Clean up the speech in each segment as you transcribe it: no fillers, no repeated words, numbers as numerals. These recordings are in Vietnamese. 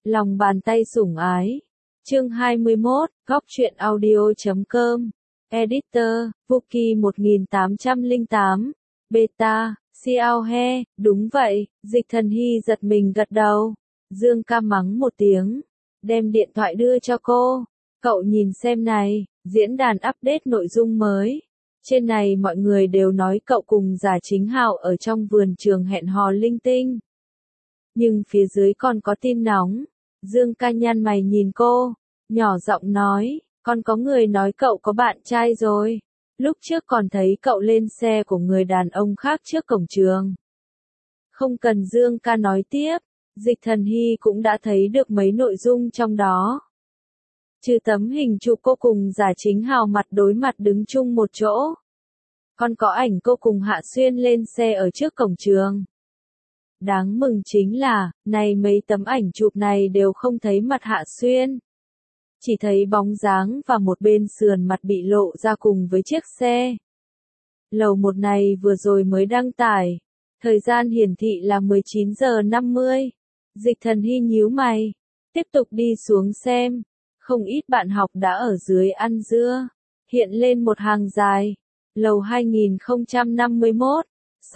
Lòng bàn tay sủng ái. Chương 21, góc truyện audio.com. Editor, Vuki 1808. Beta, Xiao He, đúng vậy, Dịch Thần Hy giật mình gật đầu. Dương ca mắng một tiếng, đem điện thoại đưa cho cô. Cậu nhìn xem này, diễn đàn update nội dung mới. Trên này mọi người đều nói cậu cùng Giả Chính Hào ở trong vườn trường hẹn hò linh tinh. Nhưng phía dưới còn có tin nóng. Dương ca nhăn mày nhìn cô, nhỏ giọng nói, còn có người nói cậu có bạn trai rồi. Lúc trước còn thấy cậu lên xe của người đàn ông khác trước cổng trường. Không cần Dương ca nói tiếp, Dịch Thần Hy cũng đã thấy được mấy nội dung trong đó. Trừ tấm hình chụp cô cùng Giả Chính Hào mặt đối mặt đứng chung một chỗ. Còn có ảnh cô cùng Hạ Xuyên lên xe ở trước cổng trường. Đáng mừng chính là, này mấy tấm ảnh chụp này đều không thấy mặt Hạ Xuyên. Chỉ thấy bóng dáng và một bên sườn mặt bị lộ ra cùng với chiếc xe. Lầu 1 này vừa rồi mới đăng tải. Thời gian hiển thị là 19 giờ 50. Dịch Thần Hy nhíu mày. Tiếp tục đi xuống xem. Không ít bạn học đã ở dưới ăn dưa. Hiện lên một hàng dài. Lầu 2051.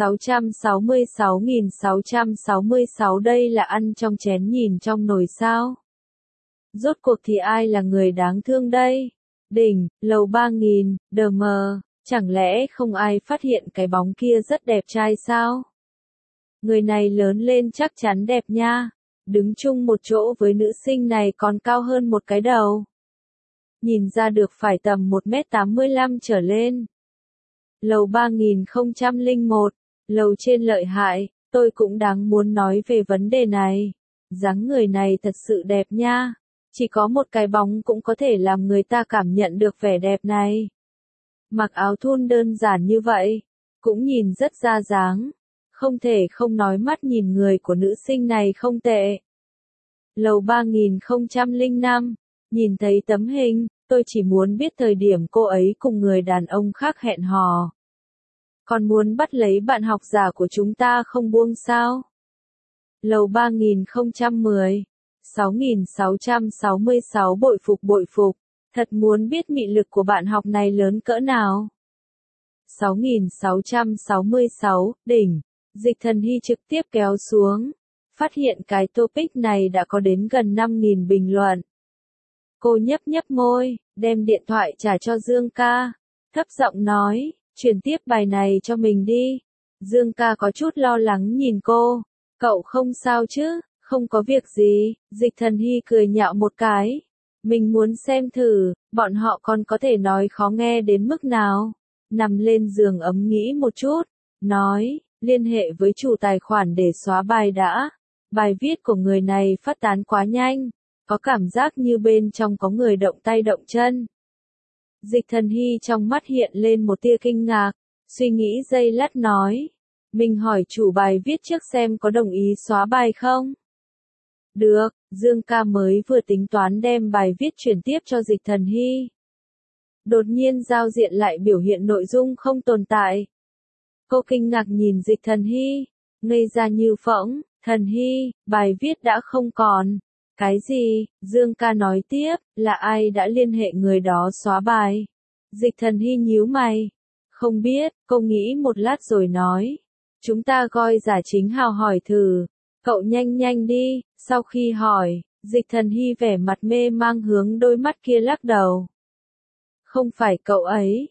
666.666 đây là ăn trong chén nhìn trong nồi sao. Rốt cuộc thì ai là người đáng thương đây? Đỉnh, lầu 3000, DM, chẳng lẽ không ai phát hiện cái bóng kia rất đẹp trai sao? Người này lớn lên chắc chắn đẹp nha. Đứng chung một chỗ với nữ sinh này còn cao hơn một cái đầu. Nhìn ra được phải tầm 1m85 trở lên. Lầu 3001, lầu trên lợi hại, tôi cũng đáng muốn nói về vấn đề này. Dáng người này thật sự đẹp nha. Chỉ có một cái bóng cũng có thể làm người ta cảm nhận được vẻ đẹp này. Mặc áo thun đơn giản như vậy, cũng nhìn rất ra dáng. Không thể không nói mắt nhìn người của nữ sinh này không tệ. Lầu 3005, nhìn thấy tấm hình, tôi chỉ muốn biết thời điểm cô ấy cùng người đàn ông khác hẹn hò. Còn muốn bắt lấy bạn học giả của chúng ta không buông sao? Lầu 3010. 6666 bội phục, thật muốn biết mị lực của bạn học này lớn cỡ nào. 6666, đỉnh, Dịch Thần Hy trực tiếp kéo xuống, phát hiện cái topic này đã có đến gần 5000 bình luận. Cô nhấp nhấp môi, đem điện thoại trả cho Dương ca, thấp giọng nói, chuyển tiếp bài này cho mình đi. Dương ca có chút lo lắng nhìn cô, cậu không sao chứ? Không có việc gì, Dịch Thần Hy cười nhạo một cái. Mình muốn xem thử, bọn họ còn có thể nói khó nghe đến mức nào. Nằm lên giường ấm nghĩ một chút, nói, liên hệ với chủ tài khoản để xóa bài đã. Bài viết của người này phát tán quá nhanh, có cảm giác như bên trong có người động tay động chân. Dịch Thần Hy trong mắt hiện lên một tia kinh ngạc, suy nghĩ giây lát nói. Mình hỏi chủ bài viết trước xem có đồng ý xóa bài không? Được, Dương ca mới vừa tính toán đem bài viết chuyển tiếp cho Dịch Thần Hy. Đột nhiên giao diện lại biểu hiện nội dung không tồn tại. Cô kinh ngạc nhìn Dịch Thần Hy, ngây ra như phỗng, Thần Hy, bài viết đã không còn. Cái gì? Dương ca nói tiếp, là ai đã liên hệ người đó xóa bài? Dịch Thần Hy nhíu mày. Không biết, cô nghĩ một lát rồi nói. Chúng ta gọi Giả Chính Hào hỏi thử. Cậu nhanh đi, sau khi hỏi, Dịch Thần Hy vẻ mặt mê mang hướng đôi mắt kia lắc đầu. Không phải cậu ấy,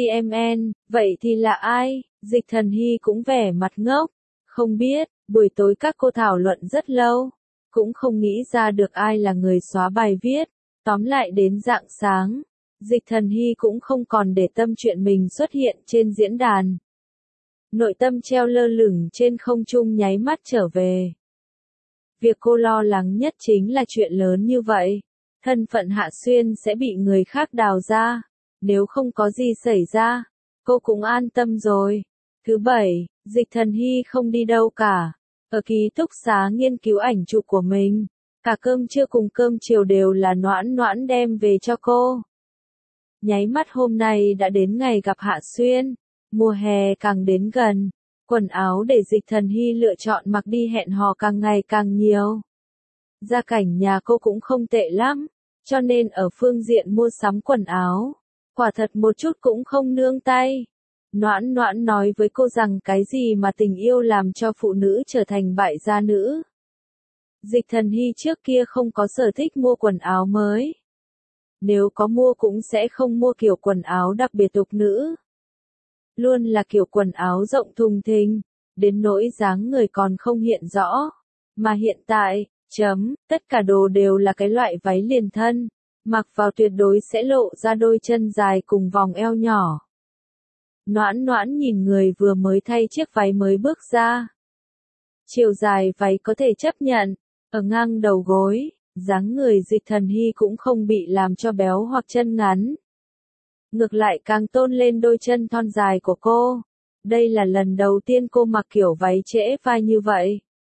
CMN, vậy thì là ai? Dịch Thần Hy cũng vẻ mặt ngốc. Không biết, buổi tối các cô thảo luận rất lâu, cũng không nghĩ ra được ai là người xóa bài viết. Tóm lại đến rạng sáng, Dịch Thần Hy cũng không còn để tâm chuyện mình xuất hiện trên diễn đàn. Nội tâm treo lơ lửng trên không trung nháy mắt trở về. Việc cô lo lắng nhất chính là chuyện lớn như vậy. Thân phận Hạ Xuyên sẽ bị người khác đào ra. Nếu không có gì xảy ra, cô cũng an tâm rồi. Thứ bảy, Dịch Thần Hy không đi đâu cả. Ở ký túc xá nghiên cứu ảnh chụp của mình. Cả cơm trưa cùng cơm chiều đều là Noãn đem về cho cô. Nháy mắt hôm nay đã đến ngày gặp Hạ Xuyên. Mùa hè càng đến gần. Quần áo để Dịch Thần Hy lựa chọn mặc đi hẹn hò càng ngày càng nhiều. Gia cảnh nhà cô cũng không tệ lắm, cho nên ở phương diện mua sắm quần áo, quả thật một chút cũng không nương tay. Noãn Noãn nói với cô rằng cái gì mà tình yêu làm cho phụ nữ trở thành bại gia nữ. Dịch Thần Hy trước kia không có sở thích mua quần áo mới. Nếu có mua cũng sẽ không mua kiểu quần áo đặc biệt tục nữ. Luôn là kiểu quần áo rộng thùng thình, đến nỗi dáng người còn không hiện rõ. Mà hiện tại, tất cả đồ đều là cái loại váy liền thân, mặc vào tuyệt đối sẽ lộ ra đôi chân dài cùng vòng eo nhỏ. Noãn Noãn nhìn người vừa mới thay chiếc váy mới bước ra. Chiều dài váy có thể chấp nhận, ở ngang đầu gối, dáng người Dịch Thần Hy cũng không bị làm cho béo hoặc chân ngắn. Ngược lại càng tôn lên đôi chân thon dài của cô. Đây là lần đầu tiên cô mặc kiểu váy trễ vai như vậy.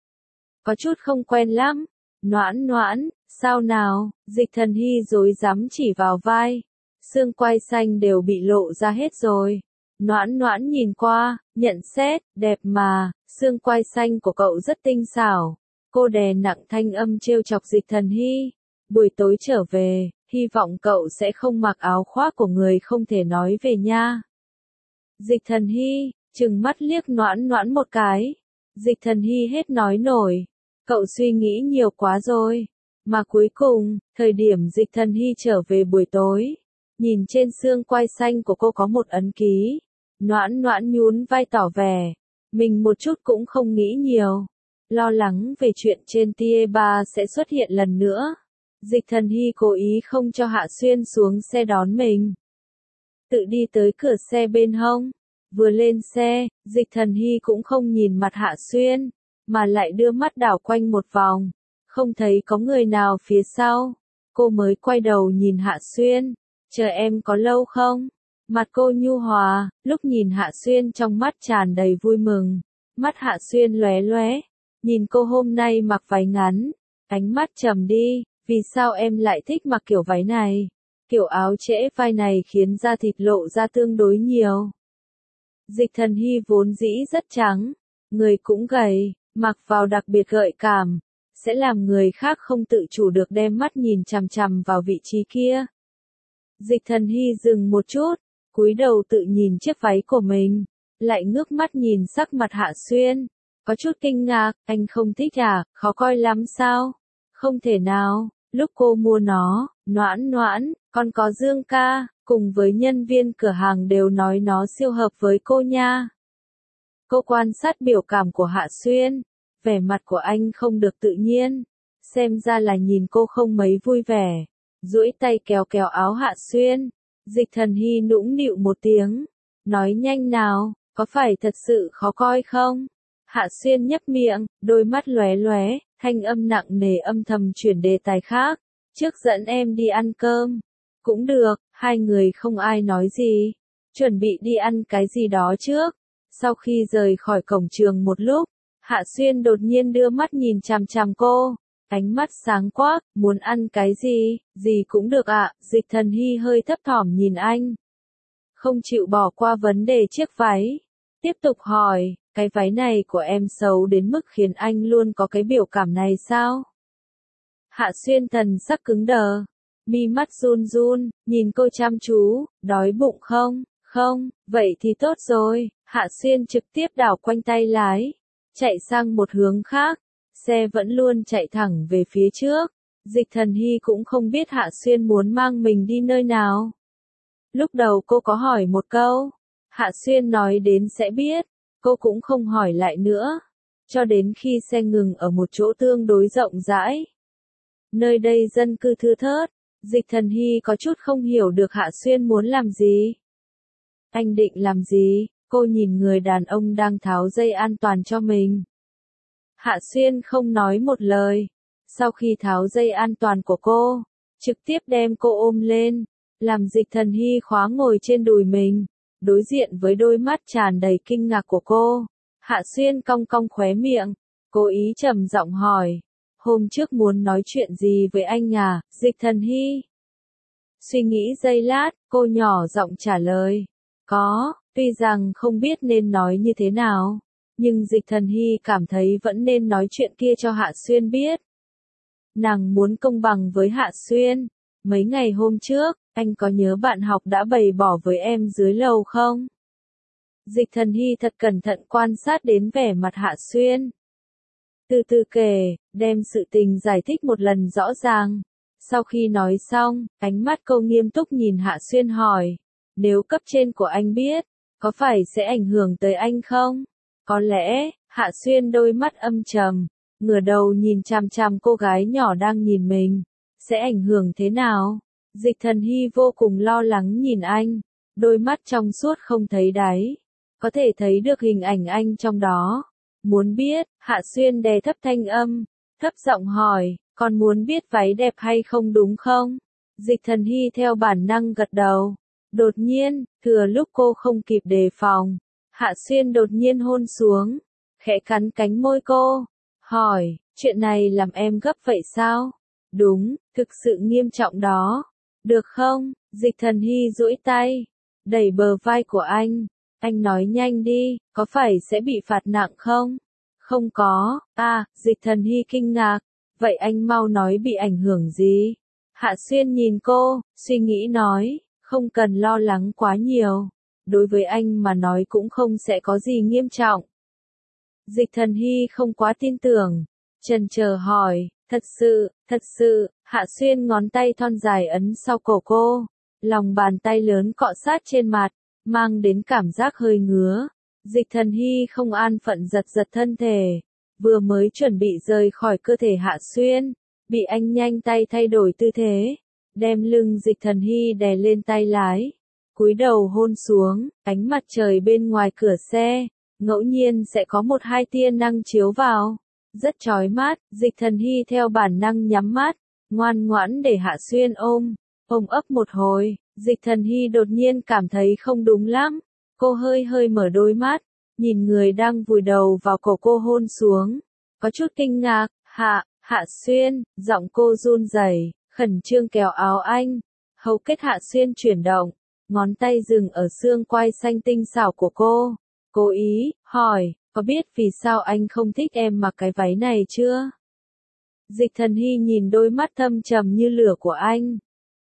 Có chút không quen lắm. Noãn Noãn, sao nào? Dịch Thần Hy rối rắm chỉ vào vai. Xương quai xanh đều bị lộ ra hết rồi. Noãn Noãn nhìn qua, nhận xét, đẹp mà, xương quai xanh của cậu rất tinh xảo. Cô đè nặng thanh âm trêu chọc Dịch Thần Hy. Buổi tối trở về, hy vọng cậu sẽ không mặc áo khoác của người không thể nói về nha. Dịch Thần Hy, trừng mắt liếc Noãn Noãn một cái. Dịch Thần Hy hết nói nổi. Cậu suy nghĩ nhiều quá rồi. Mà cuối cùng, thời điểm Dịch Thần Hy trở về buổi tối, nhìn trên xương quai xanh của cô có một ấn ký. Noãn Noãn nhún vai tỏ vẻ, mình một chút cũng không nghĩ nhiều. Lo lắng về chuyện trên tia 3 sẽ xuất hiện lần nữa. Dịch Thần Hy cố ý không cho Hạ Xuyên xuống xe đón mình. Tự đi tới cửa xe bên hông. Vừa lên xe, Dịch Thần Hy cũng không nhìn mặt Hạ Xuyên, mà lại đưa mắt đảo quanh một vòng. Không thấy có người nào phía sau. Cô mới quay đầu nhìn Hạ Xuyên. Chờ em có lâu không? Mặt cô nhu hòa, lúc nhìn Hạ Xuyên trong mắt tràn đầy vui mừng. Mắt Hạ Xuyên lóe lóe. Nhìn cô hôm nay mặc váy ngắn. Ánh mắt trầm đi. Vì sao em lại thích mặc kiểu váy này? Kiểu áo trễ vai này khiến da thịt lộ ra tương đối nhiều. Dịch Thần Hy vốn dĩ rất trắng, người cũng gầy, mặc vào đặc biệt gợi cảm, sẽ làm người khác không tự chủ được đem mắt nhìn chằm chằm vào vị trí kia. Dịch Thần Hy dừng một chút, cúi đầu tự nhìn chiếc váy của mình, lại ngước mắt nhìn sắc mặt Hạ Xuyên, có chút kinh ngạc, anh không thích à, khó coi lắm sao? Không thể nào. Lúc cô mua nó, Noãn Noãn, còn có Dương ca, cùng với nhân viên cửa hàng đều nói nó siêu hợp với cô nha. Cô quan sát biểu cảm của Hạ Xuyên, vẻ mặt của anh không được tự nhiên, xem ra là nhìn cô không mấy vui vẻ. Duỗi tay kéo kéo áo Hạ Xuyên, Dịch Thần Hy nũng nịu một tiếng, nói nhanh nào, có phải thật sự khó coi không? Hạ Xuyên nhếch miệng, đôi mắt lóe lóe, thanh âm nặng nề âm thầm chuyển đề tài khác. Trước dẫn em đi ăn cơm. Cũng được, hai người không ai nói gì. Chuẩn bị đi ăn cái gì đó trước. Sau khi rời khỏi cổng trường một lúc, Hạ Xuyên đột nhiên đưa mắt nhìn chằm chằm cô. Ánh mắt sáng quắc, muốn ăn cái gì cũng được ạ. Dịch Thần Hy hơi thấp thỏm nhìn anh. Không chịu bỏ qua vấn đề chiếc váy. Tiếp tục hỏi, cái váy này của em xấu đến mức khiến anh luôn có cái biểu cảm này sao? Hạ Xuyên thần sắc cứng đờ, mi mắt run run, nhìn cô chăm chú, đói bụng không? Không, vậy thì tốt rồi. Hạ Xuyên trực tiếp đảo quanh tay lái, chạy sang một hướng khác, xe vẫn luôn chạy thẳng về phía trước. Dịch Thần Hy cũng không biết Hạ Xuyên muốn mang mình đi nơi nào. Lúc đầu cô có hỏi một câu, Hạ Xuyên nói đến sẽ biết, cô cũng không hỏi lại nữa, cho đến khi xe ngừng ở một chỗ tương đối rộng rãi. Nơi đây dân cư thưa thớt, Dịch Thần Hy có chút không hiểu được Hạ Xuyên muốn làm gì. Anh định làm gì? Cô nhìn người đàn ông đang tháo dây an toàn cho mình. Hạ Xuyên không nói một lời. Sau khi tháo dây an toàn của cô, trực tiếp đem cô ôm lên, làm Dịch Thần Hy khóa ngồi trên đùi mình. Đối diện với đôi mắt tràn đầy kinh ngạc của cô, Hạ Xuyên cong cong khóe miệng, cố ý trầm giọng hỏi. Hôm trước muốn nói chuyện gì với anh à, Dịch Thần Hy? Suy nghĩ giây lát, cô nhỏ giọng trả lời. Có, tuy rằng không biết nên nói như thế nào, nhưng Dịch Thần Hy cảm thấy vẫn nên nói chuyện kia cho Hạ Xuyên biết. Nàng muốn công bằng với Hạ Xuyên. Mấy ngày hôm trước, anh có nhớ bạn học đã bày bỏ với em dưới lầu không? Dịch Thần Hy thật cẩn thận quan sát đến vẻ mặt Hạ Xuyên. Từ từ kể, đem sự tình giải thích một lần rõ ràng. Sau khi nói xong, ánh mắt cô nghiêm túc nhìn Hạ Xuyên hỏi. Nếu cấp trên của anh biết, có phải sẽ ảnh hưởng tới anh không? Có lẽ, Hạ Xuyên đôi mắt âm trầm, ngửa đầu nhìn chằm chằm cô gái nhỏ đang nhìn mình. Sẽ ảnh hưởng thế nào? Dịch Thần Hy vô cùng lo lắng nhìn anh, đôi mắt trong suốt không thấy đáy. Có thể thấy được hình ảnh anh trong đó. Muốn biết, Hạ Xuyên đè thấp thanh âm, thấp giọng hỏi, còn muốn biết váy đẹp hay không đúng không? Dịch Thần Hy theo bản năng gật đầu. Đột nhiên, thừa lúc cô không kịp đề phòng, Hạ Xuyên đột nhiên hôn xuống, khẽ cắn cánh môi cô, hỏi, chuyện này làm em gấp vậy sao? Đúng, thực sự nghiêm trọng đó. Được không? Dịch Thần Hy duỗi tay, đẩy bờ vai của anh nói nhanh đi, có phải sẽ bị phạt nặng không? Không có, Dịch Thần Hy kinh ngạc, vậy anh mau nói bị ảnh hưởng gì? Hạ Xuyên nhìn cô, suy nghĩ nói, không cần lo lắng quá nhiều, đối với anh mà nói cũng không sẽ có gì nghiêm trọng. Dịch Thần Hy không quá tin tưởng, chần chờ hỏi, thật sự, Hạ Xuyên ngón tay thon dài ấn sau cổ cô, lòng bàn tay lớn cọ sát trên mặt, mang đến cảm giác hơi ngứa. Dịch Thần Hy không an phận giật giật thân thể, vừa mới chuẩn bị rời khỏi cơ thể Hạ Xuyên, bị anh nhanh tay thay đổi tư thế, đem lưng Dịch Thần Hy đè lên tay lái, cúi đầu hôn xuống, ánh mặt trời bên ngoài cửa xe, ngẫu nhiên sẽ có một hai tia nắng chiếu vào, rất chói mắt. Dịch Thần Hy theo bản năng nhắm mắt, ngoan ngoãn để Hạ Xuyên ôm ấp một hồi. Dịch Thần Hy đột nhiên cảm thấy không đúng lắm, cô hơi mở đôi mắt, nhìn người đang vùi đầu vào cổ cô hôn xuống, có chút kinh ngạc. Hạ Xuyên, giọng cô run rẩy, khẩn trương kéo áo anh, hầu kết Hạ Xuyên chuyển động, ngón tay dừng ở xương quai xanh tinh xảo của cô, cố ý hỏi, có biết vì sao anh không thích em mặc cái váy này chưa? Dịch Thần Hy nhìn đôi mắt thâm trầm như lửa của anh,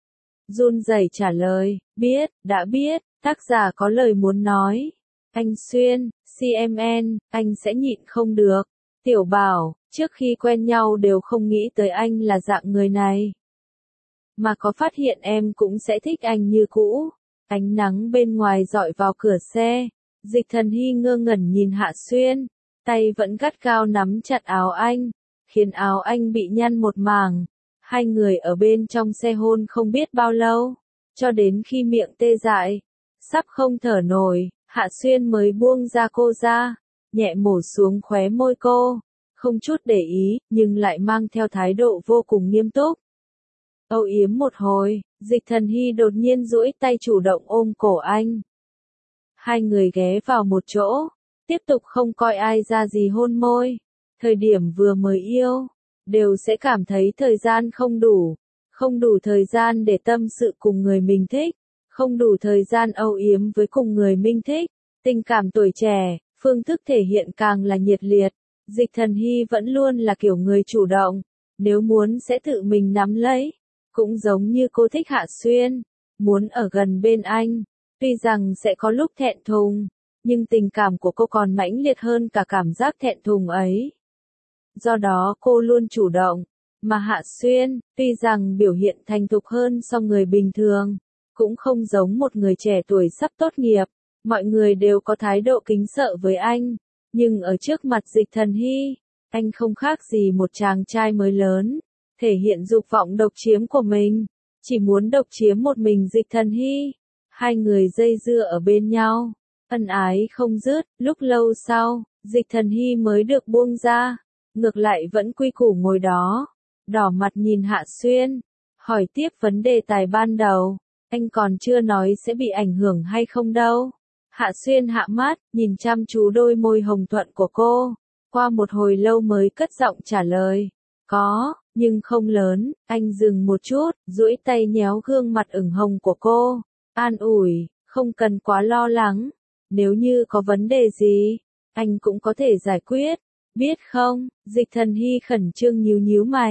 run rẩy trả lời, đã biết, tác giả có lời muốn nói. Anh Xuyên, CMN, anh sẽ nhịn không được. Tiểu Bảo, trước khi quen nhau đều không nghĩ tới anh là dạng người này. Mà có phát hiện em cũng sẽ thích anh như cũ. Ánh nắng bên ngoài dọi vào cửa xe. Dịch Thần Hy ngơ ngẩn nhìn Hạ Xuyên, tay vẫn gắt gao nắm chặt áo anh, khiến áo anh bị nhăn một mảng. Hai người ở bên trong xe hôn không biết bao lâu, cho đến khi miệng tê dại, sắp không thở nổi, Hạ Xuyên mới buông ra cô ra, nhẹ mổ xuống khóe môi cô, không chút để ý, nhưng lại mang theo thái độ vô cùng nghiêm túc. Âu yếm một hồi, Dịch Thần Hy đột nhiên duỗi tay chủ động ôm cổ anh. Hai người ghé vào một chỗ, tiếp tục không coi ai ra gì hôn môi. Thời điểm vừa mới yêu, đều sẽ cảm thấy thời gian không đủ thời gian để tâm sự cùng người mình thích, không đủ thời gian âu yếm với cùng người mình thích. Tình cảm tuổi trẻ, phương thức thể hiện càng là nhiệt liệt. Dịch Thần Hy vẫn luôn là kiểu người chủ động, nếu muốn sẽ tự mình nắm lấy, cũng giống như cô thích Hạ Xuyên, muốn ở gần bên anh, tuy rằng sẽ có lúc thẹn thùng, nhưng tình cảm của cô còn mãnh liệt hơn cả cảm giác thẹn thùng ấy. Do đó cô luôn chủ động, mà Hạ Xuyên, tuy rằng biểu hiện thành thục hơn so người bình thường, cũng không giống một người trẻ tuổi sắp tốt nghiệp, mọi người đều có thái độ kính sợ với anh, nhưng ở trước mặt Dịch Thần Hy, anh không khác gì một chàng trai mới lớn, thể hiện dục vọng độc chiếm của mình, chỉ muốn độc chiếm một mình Dịch Thần Hy. Hai người dây dưa ở bên nhau, ân ái không dứt, lúc lâu sau, Dịch Thần Hy mới được buông ra, ngược lại vẫn quy củ ngồi đó, đỏ mặt nhìn Hạ Xuyên, hỏi tiếp vấn đề tài ban đầu, anh còn chưa nói sẽ bị ảnh hưởng hay không đâu. Hạ Xuyên hạ mắt, nhìn chăm chú đôi môi hồng thuận của cô, qua một hồi lâu mới cất giọng trả lời, có, nhưng không lớn. Anh dừng một chút, duỗi tay nhéo gương mặt ửng hồng của cô, an ủi, không cần quá lo lắng, nếu như có vấn đề gì, anh cũng có thể giải quyết, biết không? Dịch Thần Hy khẩn trương nhíu nhíu mày,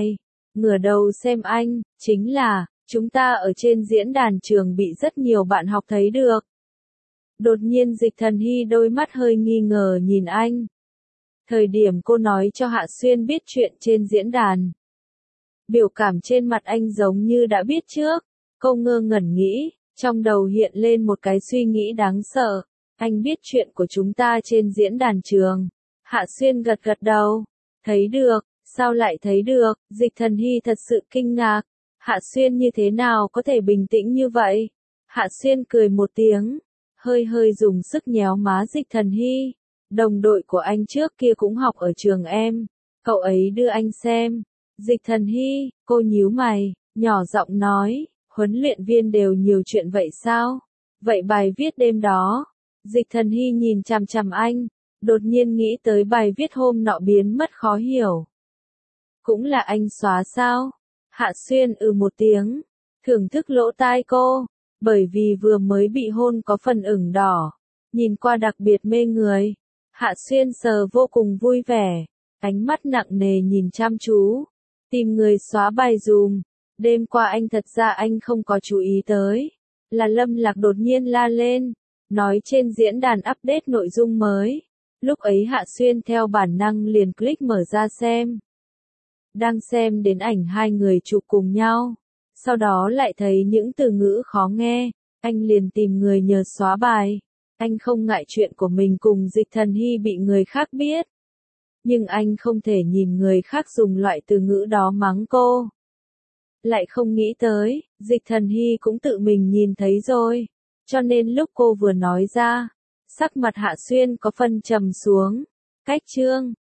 ngửa đầu xem anh, chính là, chúng ta ở trên diễn đàn trường bị rất nhiều bạn học thấy được. Đột nhiên Dịch Thần Hy đôi mắt hơi nghi ngờ nhìn anh. Thời điểm cô nói cho Hạ Xuyên biết chuyện trên diễn đàn. Biểu cảm trên mặt anh giống như đã biết trước. Cô ngơ ngẩn nghĩ, trong đầu hiện lên một cái suy nghĩ đáng sợ. Anh biết chuyện của chúng ta trên diễn đàn trường. Hạ Xuyên gật gật đầu. Thấy được, sao lại thấy được? Dịch Thần Hy thật sự kinh ngạc. Hạ Xuyên như thế nào có thể bình tĩnh như vậy? Hạ Xuyên cười một tiếng, hơi hơi dùng sức nhéo má Dịch Thần Hy. Đồng đội của anh trước kia cũng học ở trường em. Cậu ấy đưa anh xem. Dịch Thần Hy, cô nhíu mày, nhỏ giọng nói, huấn luyện viên đều nhiều chuyện vậy sao? Vậy bài viết đêm đó. Dịch Thần Hy nhìn chằm chằm anh, đột nhiên nghĩ tới bài viết hôm nọ biến mất khó hiểu. Cũng là anh xóa sao? Hạ Xuyên một tiếng, thưởng thức lỗ tai cô, bởi vì vừa mới bị hôn có phần ửng đỏ, nhìn qua đặc biệt mê người. Hạ Xuyên sờ vô cùng vui vẻ, ánh mắt nặng nề nhìn chăm chú, tìm người xóa bài dùm. Đêm qua anh thật ra anh không có chú ý tới, là Lâm Lạc đột nhiên la lên, nói trên diễn đàn update nội dung mới. Lúc ấy Hạ Xuyên theo bản năng liền click mở ra xem. Đang xem đến ảnh hai người chụp cùng nhau, sau đó lại thấy những từ ngữ khó nghe, anh liền tìm người nhờ xóa bài. Anh không ngại chuyện của mình cùng Dịch Thần Hy bị người khác biết. Nhưng anh không thể nhìn người khác dùng loại từ ngữ đó mắng cô. Lại không nghĩ tới, Dịch Thần Hy cũng tự mình nhìn thấy rồi. Cho nên lúc cô vừa nói ra, sắc mặt Hạ Xuyên có phân trầm xuống. Cách chương